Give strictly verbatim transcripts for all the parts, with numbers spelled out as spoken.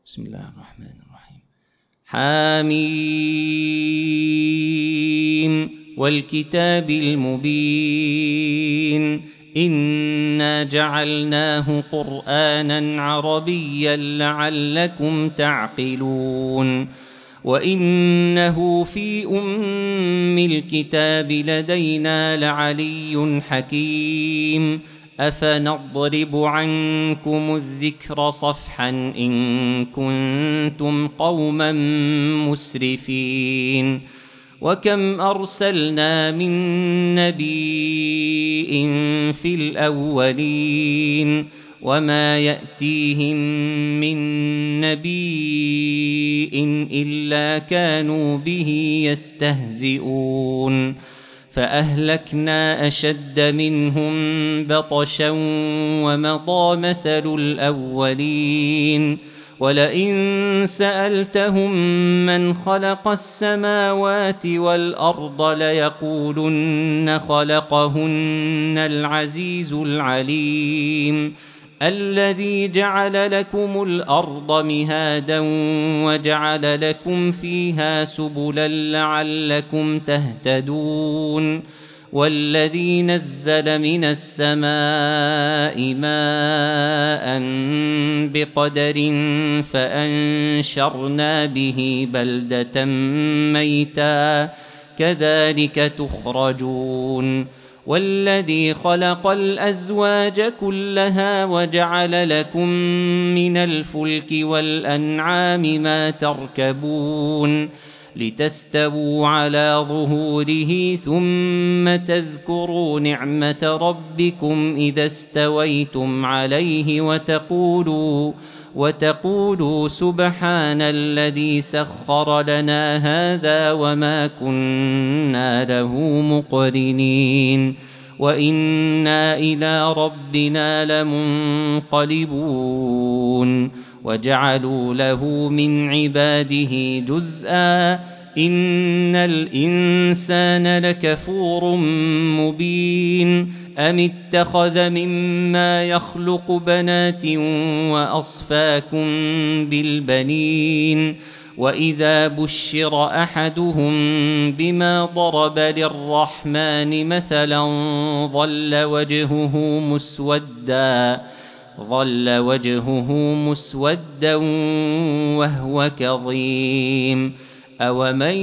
بسم الله الرحمن الرحيم. حاميم والكتاب المبين إنا جعلناه قرآنا عربيا لعلكم تعقلون وإنه في أم الكتاب لدينا لعلي حكيم أفنضرب عنكم الذكر صفحا إن كنتم قوما مسرفين وكم أرسلنا من نبي في الأولين وما يأتيهم من نبي إلا كانوا به يستهزئون فأهلكنا أشد منهم بطشا ومضى مثل الأولين ولئن سألتهم من خلق السماوات والأرض ليقولن خلقهن العزيز العليم الذي جعل لكم الأرض مهادا وجعل لكم فيها سبلا لعلكم تهتدون والذي نزل من السماء ماء بقدر فأنشرنا به بلدة ميتا كذلك تخرجون والذي خلق الأزواج كلها وجعل لكم من الفلك والأنعام ما تركبون لتستووا على ظهوره ثم تذكروا نعمة ربكم إذا استويتم عليه وتقولوا وتقولوا سبحان الذي سخر لنا هذا وما كنا له مقرنين وإنا إلى ربنا لمنقلبون وجعلوا له من عباده جزءا إن الإنسان لكفور مبين أم اتخذ مما يخلق بنات وأصفاكم بالبنين وإذا بشر أحدهم بما ضرب للرحمن مثلا ظل وجهه مسودا ظل وجهه مسودا وهو كظيم أومن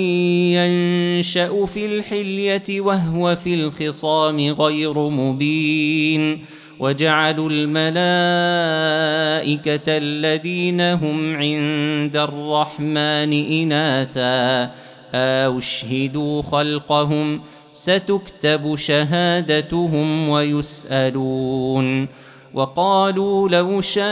ينشأ في الحلية وهو في الخصام غير مبين وجعلوا الملائكة الذين هم عند الرحمن إناثا أشهدوا خلقهم ستكتب شهادتهم ويسألون وقالوا لو شاء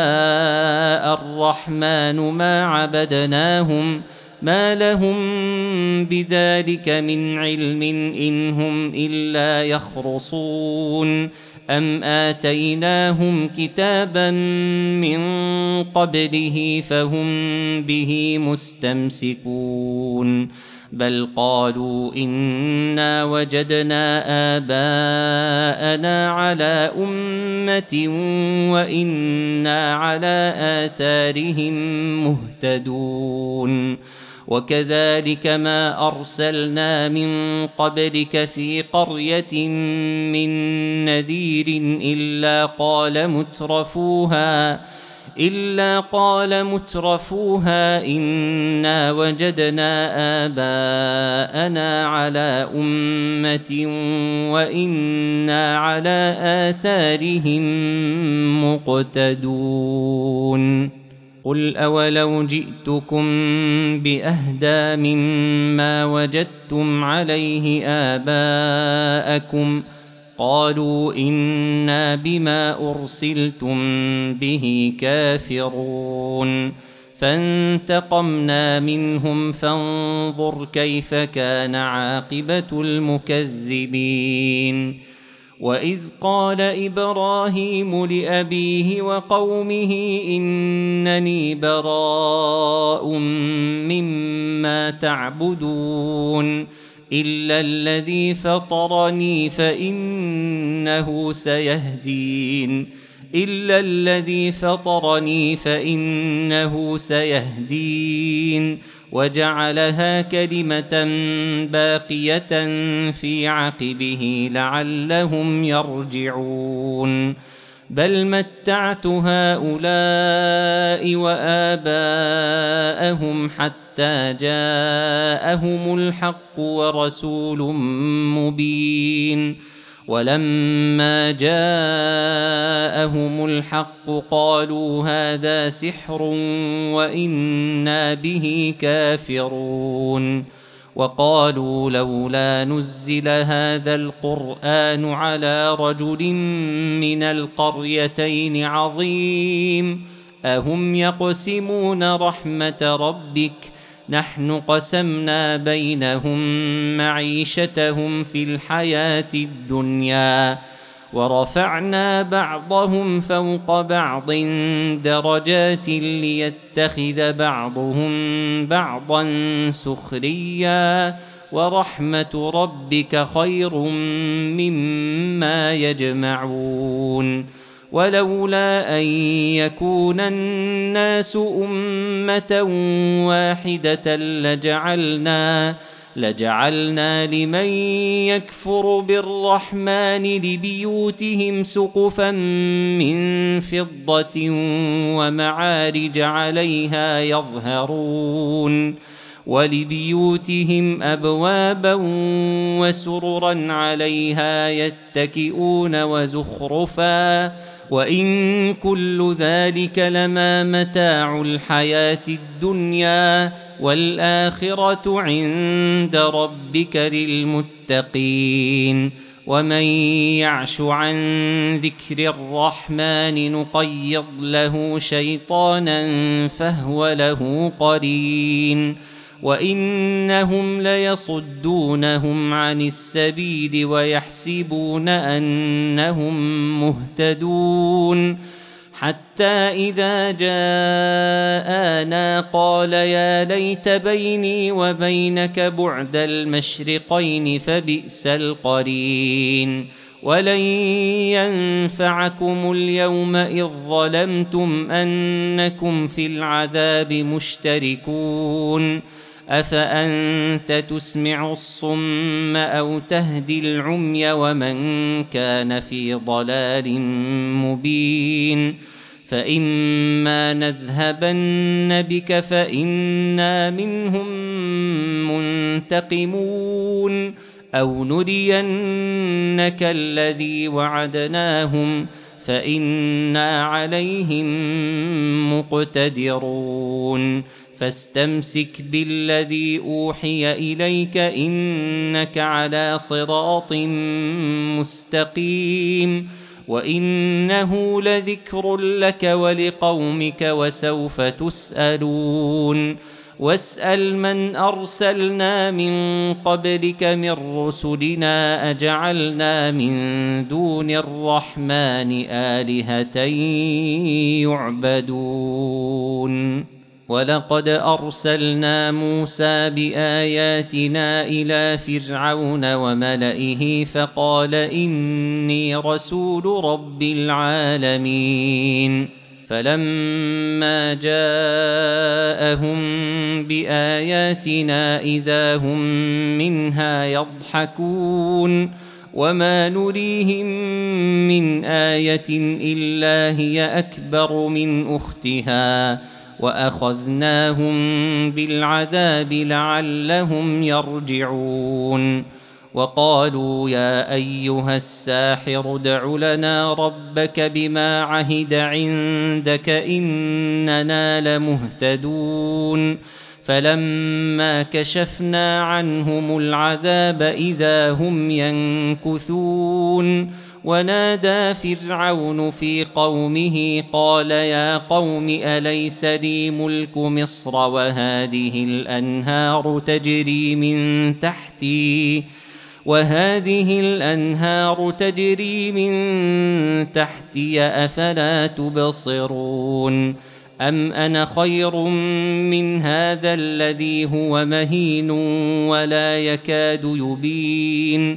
الرحمن ما عبدناهم ما لهم بذلك من علم إن هم إلا يخرصون أم آتيناهم كتابا من قبله فهم به مستمسكون بل قالوا إنا وجدنا آباءنا على أمة وإنا على آثارهم مهتدون وكذلك ما أرسلنا من قبلك في قرية من نذير إلا قال مترفوها إلا قال مترفوها إنا وجدنا آباءنا على أمة وإنا على آثارهم مقتدون قل أولو جئتكم بأهدى مما وجدتم عليه آباءكم قالوا إنا بما أرسلتم به كافرون فانتقمنا منهم فانظر كيف كان عاقبة المكذبين وإذ قال إبراهيم لأبيه وقومه إنني براء مما تعبدون إلا الذي فطرني فإنه سيهدين إلا الذي فطرني فإنه سيهدين وجعلها كلمة باقية في عقبه لعلهم يرجعون بل متعت هؤلاء وآباءهم حتى جاءهم الحق ورسول مبين ولما جاءهم الحق قالوا هذا سحر وإنا به كافرون وقالوا لولا نزل هذا القرآن على رجل من القريتين عظيم أهم يقسمون رحمة ربك نحن قسمنا بينهم معيشتهم في الحياة الدنيا ورفعنا بعضهم فوق بعض درجات ليتخذ بعضهم بعضا سخريا ورحمة ربك خير مما يجمعون ولولا أن يكون الناس أمة واحدة لجعلنا لجعلنا لمن يكفر بالرحمن لبيوتهم سقفا من فضة ومعارج عليها يظهرون ولبيوتهم أبوابا وسررا عليها يتكئون وزخرفا وإن كل ذلك لما متاع الحياة الدنيا والآخرة عند ربك للمتقين ومن يعش عن ذكر الرحمن نقيض له شيطانا فهو له قرين وإنهم ليصدونهم عن السبيل ويحسبون أنهم مهتدون حتى إذا جاءنا قال يا ليت بيني وبينك بعد المشرقين فبئس القرين ولن ينفعكم اليوم إذ ظلمتم أنكم في العذاب مشتركون أفأنت تسمع الصم أو تهدي العمي ومن كان في ضلال مبين فإما نذهبن بك فإنا منهم منتقمون أو نرينك الذي وعدناهم فإنا عليهم مقتدرون فاستمسك بالذي أوحي إليك إنك على صراط مستقيم وإنه لذكر لك ولقومك وسوف تسألون واسأل من أرسلنا من قبلك من رسلنا أجعلنا من دون الرحمن آلهة يعبدون ولقد أرسلنا موسى بآياتنا إلى فرعون وملئه فقال إني رسول رب العالمين فلما جاءهم بآياتنا إذا هم منها يضحكون وما نريهم من آية إلا هي أكبر من أختها وأخذناهم بالعذاب لعلهم يرجعون وقالوا يا أيها الساحر ادع لنا ربك بما عهد عندك إننا لمهتدون فلما كشفنا عنهم العذاب إذا هم ينكثون ونادى فرعون في قومه قال يا قوم أليس لي ملك مصر وهذه الأنهار تجري من تحتي وهذه الأنهار تجري من تحتي أفلا تبصرون أم أنا خير من هذا الذي هو مهين ولا يكاد يبين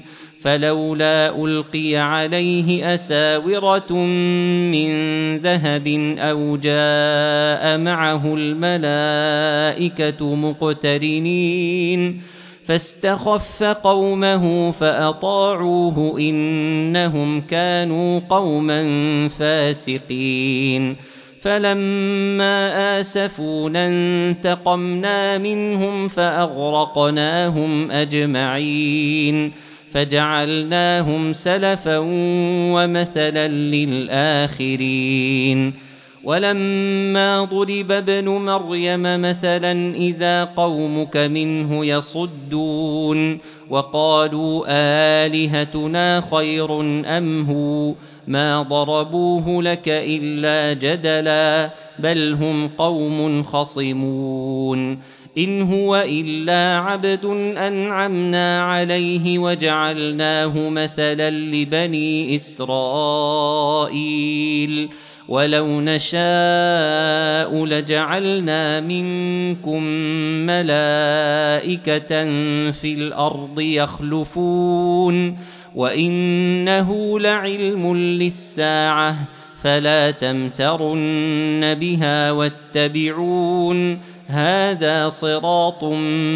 فلولا ألقي عليه أساورة من ذهب أو جاء معه الملائكة مقترنين فاستخف قومه فأطاعوه إنهم كانوا قوما فاسقين فلما آسفونا انتقمنا منهم فأغرقناهم أجمعين فجعلناهم سلفا ومثلا للآخرين ولما ضرب ابن مريم مثلا إذا قومك منه يصدون وقالوا آلهتنا خير أم هو ما ضربوه لك إلا جدلا بل هم قوم خصمون إن هو إلا عبد أنعمنا عليه وجعلناه مثلا لبني إسرائيل ولو نشاء لجعلنا منكم ملائكة في الأرض يخلفون وإنه لعلم للساعة فلا تمترن بها واتبعون هذا صراط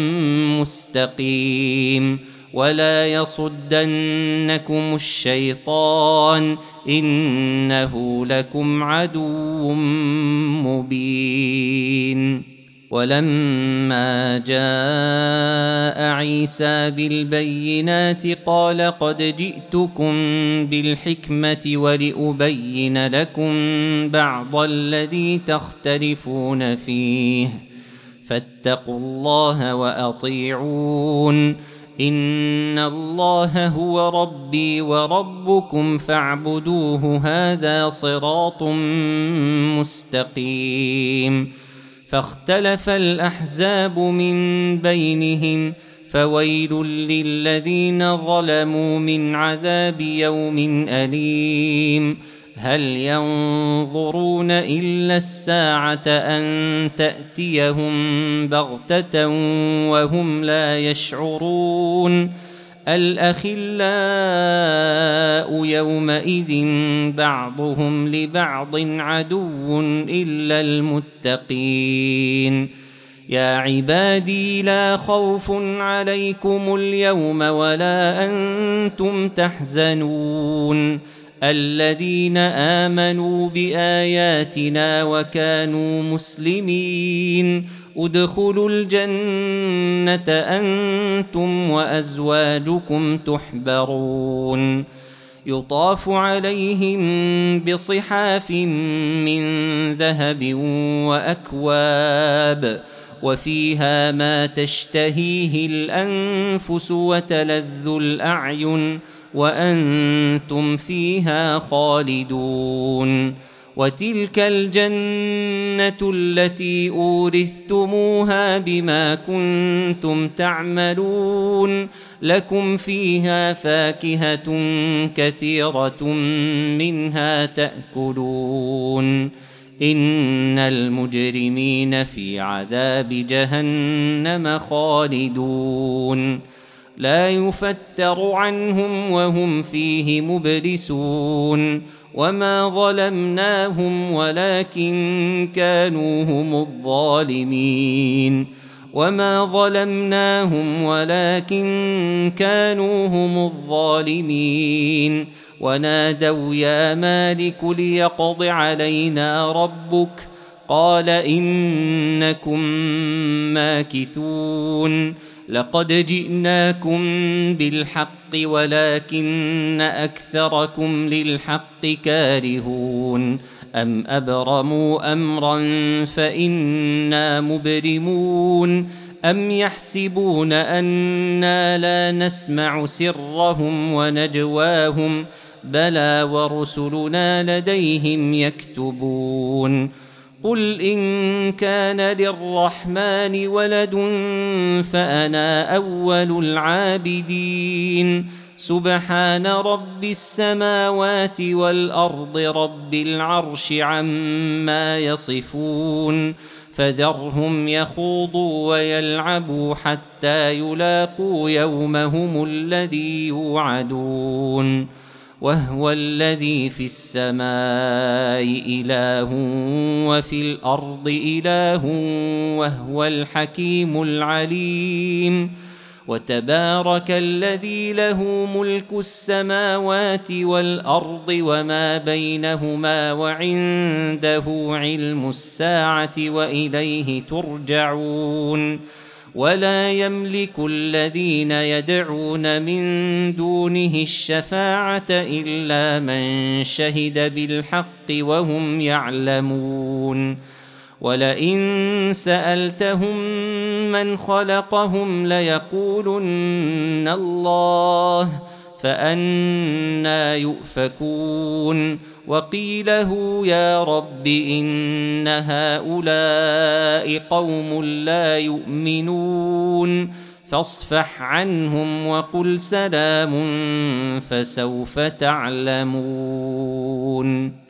مستقيم ولا يصدنكم الشيطان إنه لكم عدو مبين ولما جاء عيسى بالبينات قال قد جئتكم بالحكمة ولأبين لكم بعض الذي تختلفون فيه فاتقوا الله وأطيعون إن الله هو ربي وربكم فاعبدوه هذا صراط مستقيم فاختلف الأحزاب من بينهم فويل للذين ظلموا من عذاب يوم أليم هل ينظرون إلا الساعة أن تأتيهم بغتة وهم لا يشعرون الأخلاء يومئذ بعضهم لبعض عدو إلا المتقين يا عبادي لا خوف عليكم اليوم ولا أنتم تحزنون الذين آمنوا بآياتنا وكانوا مسلمين ادخلوا الجنة أنتم وأزواجكم تحبرون يطاف عليهم بصحاف من ذهب وأكواب وفيها ما تشتهيه الأنفس وتلذ الأعين وأنتم فيها خالدون وتلك الجنة التي أورثتموها بما كنتم تعملون لكم فيها فاكهة كثيرة منها تأكلون إن المجرمين في عذاب جهنم خالدون لا يفتر عنهم وهم فيه مبلسون وما ظلمناهم ولكن كانوا هم الظالمين وما ظلمناهم ولكن كانوا هم الظالمين ونادوا يا مالك ليقض علينا ربك قال إنكم ماكثون لقد جئناكم بالحق ولكن أكثركم للحق كارهون أم أبرموا أمرا فإنا مبرمون أم يحسبون أنا لا نسمع سرهم ونجواهم بلى ورسلنا لديهم يكتبون قل إن كان للرحمن ولد فأنا أول العابدين سبحان رب السماوات والأرض رب العرش عما يصفون فذرهم يخوضوا ويلعبوا حتى يلاقوا يومهم الذي يوعدون وهو الذي في السماء إله وفي الأرض إله وهو الحكيم العليم وتبارك الذي له ملك السماوات والأرض وما بينهما وعنده علم الساعة وإليه ترجعون ولا يملك الذين يدعون من دونه الشفاعة إلا من شهد بالحق وهم يعلمون ولئن سألتهم من خلقهم ليقولن الله فأنى يؤفكون وقيله يا رب إن هؤلاء قوم لا يؤمنون فاصفح عنهم وقل سلام فسوف تعلمون.